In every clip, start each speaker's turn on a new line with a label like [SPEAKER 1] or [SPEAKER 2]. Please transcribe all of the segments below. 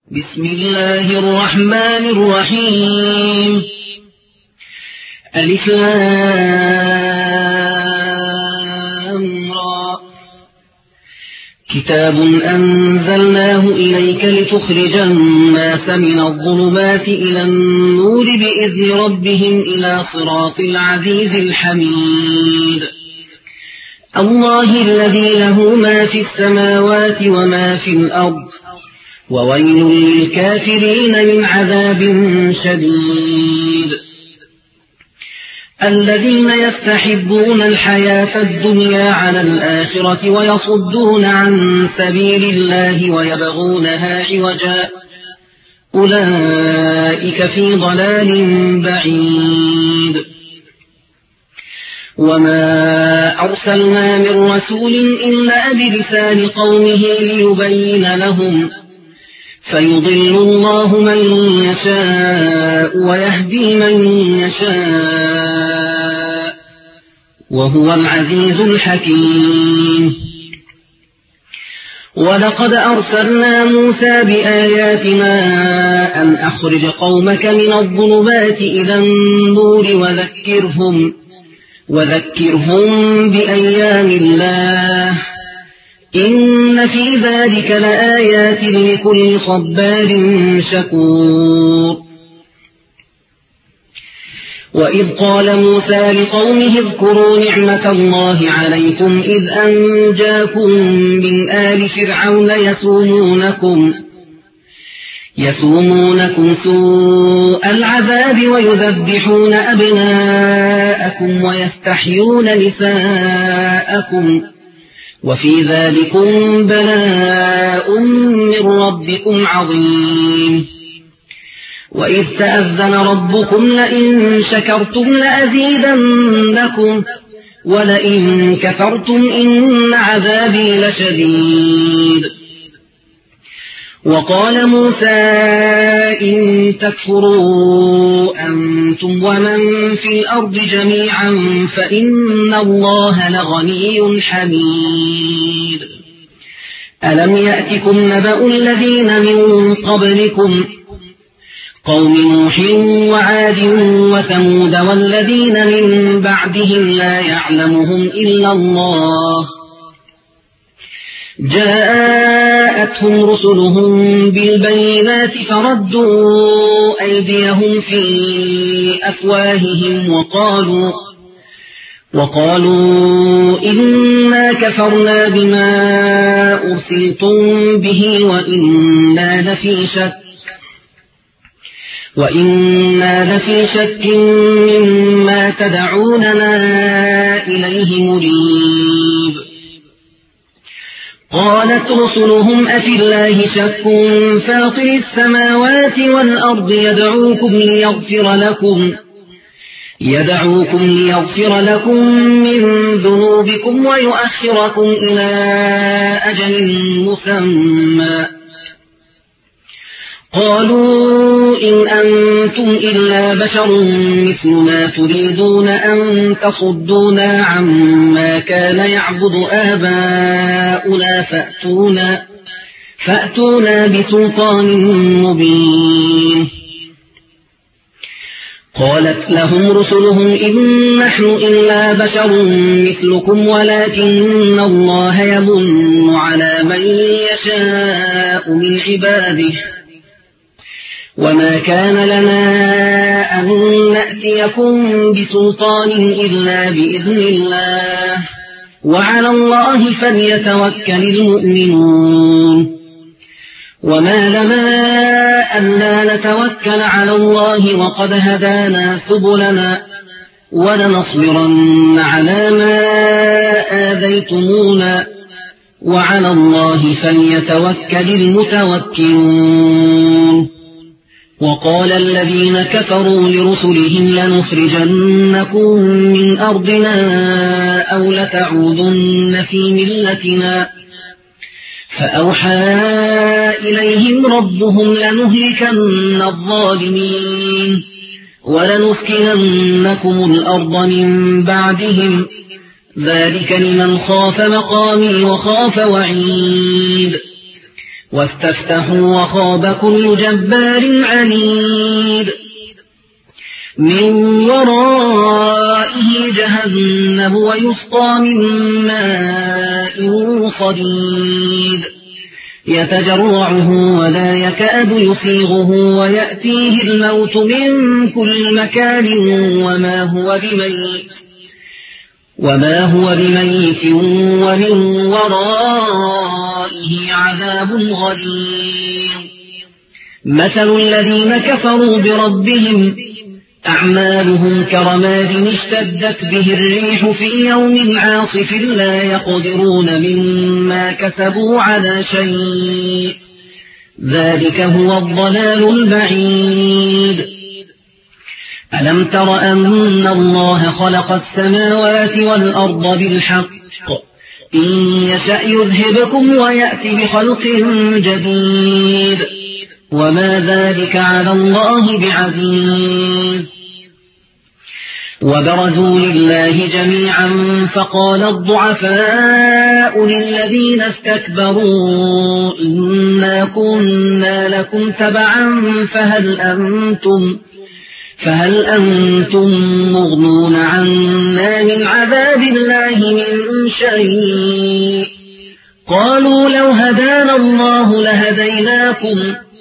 [SPEAKER 1] بسم الله الرحمن الرحيم. ألف لام را. كتاب أنزلناه إليك لتخرج الناس من الظلمات إلى النور بإذن ربهم إلى صراط العزيز الحميد. الله الذي له ما في السماوات وما في الأرض، وويل للكافرين من عذاب شديد. الذين يستحبون الحياة الدنيا على الآخرة ويصدون عن سبيل الله ويبغونها عوجا، أولئك في ضلال بعيد. وما أرسلنا من رسول إلا بلسان قومه ليبين لهم، فيضل الله من يشاء ويهدي من يشاء، وهو العزيز الحكيم. ولقد أرسلنا موسى بآياتنا أن أخرج قومك من الظلمات إلى النور وذكرهم بأيام الله، إن في ذلك لآيات لكل صبار شكور. وإذ قال موسى لقومه اذكروا نعمة الله عليكم إذ أنجاكم من آل فرعون يسومونكم سوء العذاب ويذبحون أبناءكم ويستحيون نساءكم، وفي ذلكم بلاء من ربكم عظيم. وإذ تأذن ربكم لئن شكرتم لأزيدنكم ولئن كفرتم إن عذابي لشديد. وقال موسى إن تكفروا أنتم ومن في الأرض جميعا فإن الله لغني حميد. ألم يأتكم نبأ الذين من قبلكم قوم نوح وعاد وثمود والذين من بعدهم لا يعلمهم إلا الله، جاءتهم رسلهم بالبينات فردوا أيديهم في أفواههم وقالوا إنا كفرنا بما أرسلتم به وإنا لفي شك مما تدعوننا إليه مريب. قالت رسلهم أفي الله شك فاطر السماوات والأرض يدعوكم ليغفر لكم من ذنوبكم ويؤخركم إلى أجل مسمى. قالوا إن أنتم إلا بشر مثلنا تريدون أن تصدونا عما كان يعبد آباؤنا فأتونا بسلطان مبين. قالت لهم رسلهم إن نحن إلا بشر مثلكم ولكن الله يمن على من يشاء من عباده، وما كان لنا أن نأتيكم بسلطان إلا بإذن الله، وعلى الله فليتوكل المؤمنون. وما لنا ألا نتوكل على الله وقد هدانا سبلنا ولنصبرن على ما آذيتمونا، وعلى الله فليتوكل المتوكلون. وقال الذين كفروا لرسلهم لنخرجنكم من أرضنا أو لتعودن في ملتنا، فأوحى إليهم ربهم لنهلكن الظالمين ولنسكننكم الأرض من بعدهم، ذلك لمن خاف مقامي وخاف وعيد. واستفتحوا وخاب كل جبار عنيد من ورائه جهنم ويسقى من ماء صديد يتجرعه ولا يكاد يسيغه ويأتيه الموت من كل مكان وما هو بميت ومن ورائه عذاب غليظ مثل الذين كفروا بربهم أعمالهم كرماد اشتدت به الريح في يوم عاصف لا يقدرون مما كسبوا على شيء ذلك هو الضلال البعيد ألم تر أن الله خلق السماوات والأرض بالحق إن يشأ يذهبكم ويأتي بخلق جديد وما ذلك على الله بعزيز وبرزوا لله جميعا فقال الضعفاء للذين استكبروا إنا كنا لكم تبعا فهل أنتم مغنون عنا من عذاب الله من شيء قالوا لو هدانا الله لهديناكم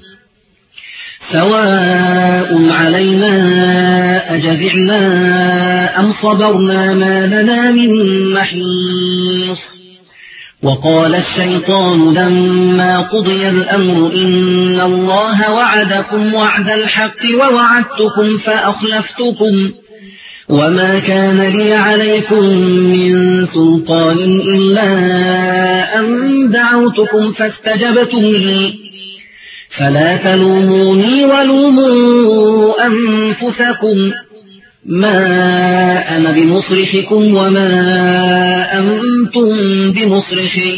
[SPEAKER 1] سواء علينا أجزعنا أم صبرنا ما لنا من محيص وقال الشيطان لما قضي الأمر إن الله وعدكم وعد الحق ووعدتكم فأخلفتكم وما كان لي عليكم من سلطان إلا أن دعوتكم فاستجبتم لي فلا تلوموني ولوموا أنفسكم ما أنا بمصرخكم وما أنتم بمصرخي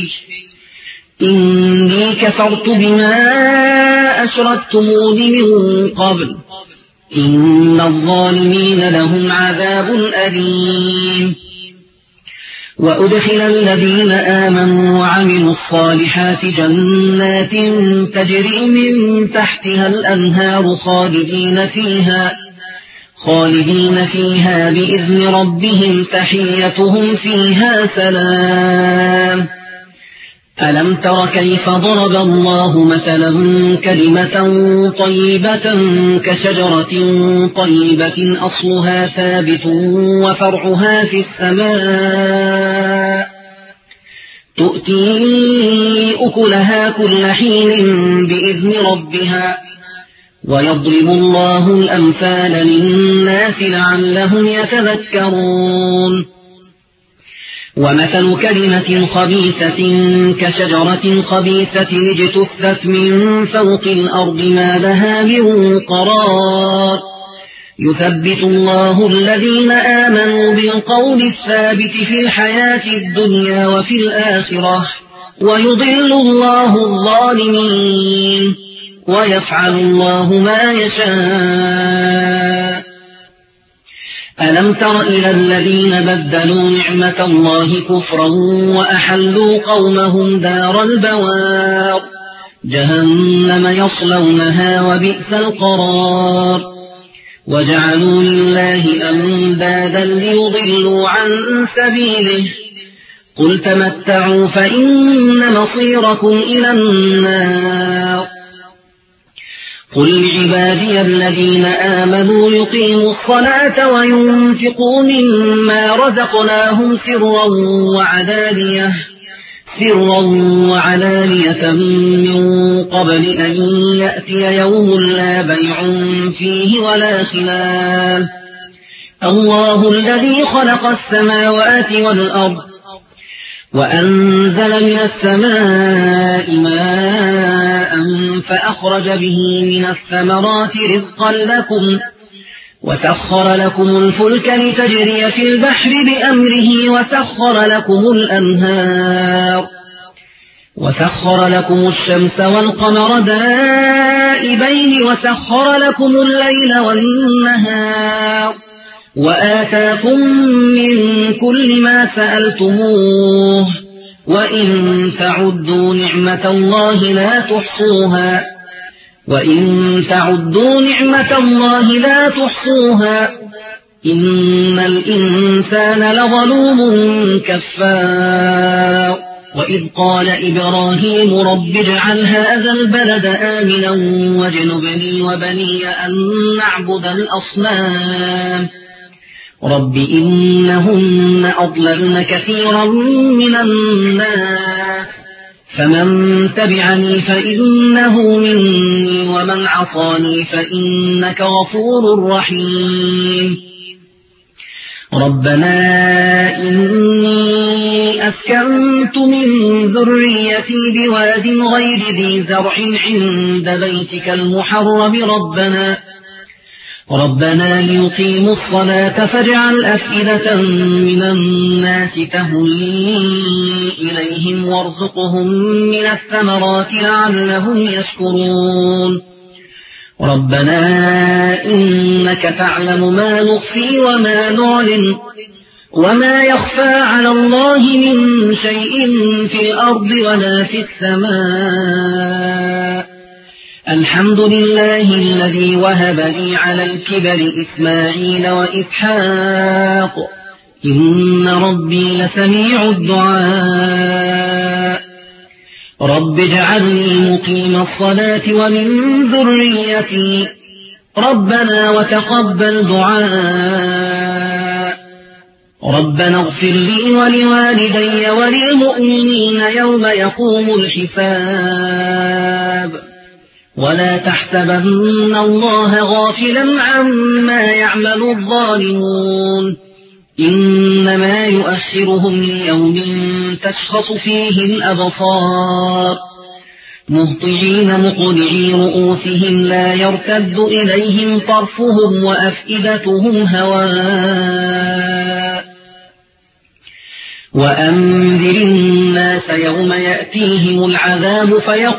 [SPEAKER 1] إني كفرت بما أشركتمون من قبل إن الظالمين لهم عذاب أليم وأدخل الذين آمنوا وعملوا الصالحات جنات تجري من تحتها الأنهار خالدين فيها بإذن ربهم تحيتهم فيها سلام ألم تر كيف ضرب الله مثلا كلمة طيبة كشجرة طيبة أصلها ثابت وفرعها في السماء تؤتي أكلها كل حين بإذن ربها ويضرب الله الأمثال للناس لعلهم يتذكرون ومثل كلمة خبيثة كشجرة خبيثة اجتثت من فوق الأرض ما لها من قرار يثبت الله الذين آمنوا بالقول الثابت في الحياة الدنيا وفي الآخرة ويضل الله الظالمين ويفعل الله ما يشاء ألم تر إلى الذين بدلوا نعمة الله كفرا وأحلوا قومهم دار البوار جهنم يصلونها وبئس القرار وجعلوا لله أندادا ليضلوا عن سبيله قل تمتعوا فإن مصيركم إلى النار قل لعبادي الذين آمنوا يقيموا الصلاة وينفقوا مما رزقناهم سرا وعلانية من قبل أن يأتي يوم لا بيع فيه ولا خلال الله الذي خلق السماوات والأرض وأنزل من السماء ماء فأخرج به من الثمرات رزقا لكم وسخر لكم الفلك لتجري في البحر بأمره وسخر لكم الأنهار وسخر لكم الشمس والقمر دائبين وسخر لكم الليل والنهار وآتاكم من كل ما سألتموه وإن تعدوا نعمة الله لا تحصوها إن الإنسان لظلوم كفار وإذ قال إبراهيم رب اجعل هذا البلد آمنا واجنبني وبني أن نعبد الأصنام رب إنهن أضللن كثيرا من الناس فمن تبعني فإنه مني ومن عصاني فإنك غفور رحيم ربنا إني أسكنت من ذريتي بواد غير ذي زرع عند بيتك المحرم ربنا ليقيموا الصلاة فاجعل أفئدة من الناس تهوي إليهم وارزقهم من الثمرات لعلهم يشكرون ربنا إنك تعلم ما نخفي وما نعلن وما يخفى على الله من شيء في الأرض ولا في السماء الحمد لله الذي وهب لي على الكبر إسماعيل وإسحاق إن ربي لسميع الدعاء رب اجعلني مقيم الصلاة ومن ذريتي ربنا وتقبل دعاء ربنا اغفر لي ولوالدي وللمؤمنين يوم يقوم الحساب ولا تحسبن الله غافلا عما يعمل الظالمون إنما يؤخرهم ليوم تشخص فيه الأبصار مهطعين مقنعي رؤوسهم لا يرتد إليهم طرفهم وأفئدتهم هواء وأنذر الناس يوم يأتيهم العذاب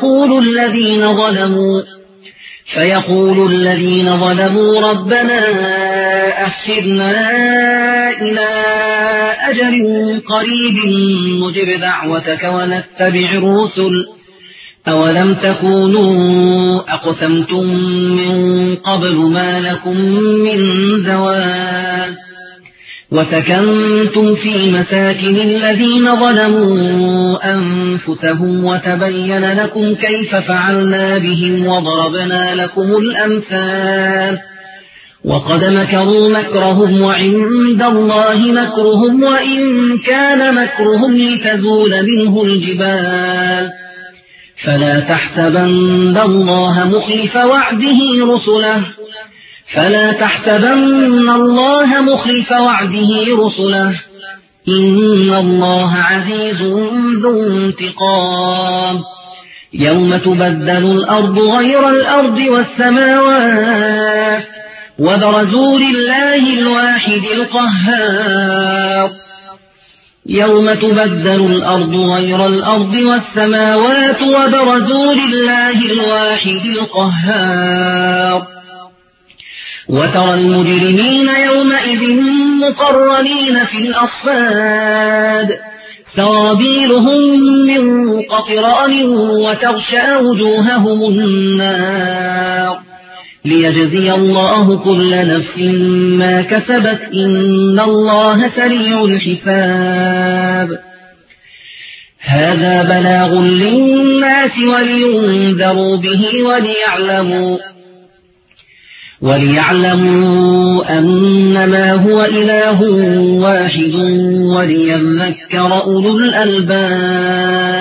[SPEAKER 1] فيقول الذين ظلموا ربنا أخرنا إلى أجل قريب نجب دعوتك ونتبع الرسل أولم تكونوا أقسمتم من قبل ما لكم من زوال وسكنتم في مساكن الذين ظلموا أنفسهم وتبين لكم كيف فعلنا بهم وضربنا لكم الأمثال وقد مكروا مكرهم وعند الله مكرهم وإن كان مكرهم لتزول منه الجبال فلا تحسبن الله مخلف وعده رسله إن الله عزيز ذو انتقام يوم تبدل الأرض غير الأرض والسماوات وبرزوا لله الواحد القهار يوم تبدل الأرض غير الأرض والسماوات وبرزوا لله الواحد القهار وترى المجرمين يومئذ مقرنين في الأصفاد سرابيلهم من قطران وتغشى وجوههم النار ليجزي الله كل نفس ما كسبت إن الله سريع الحساب هذا بلاغ للناس ولينذروا به وليعلموا أنما هو إله واحد وليذكر أولو الألباب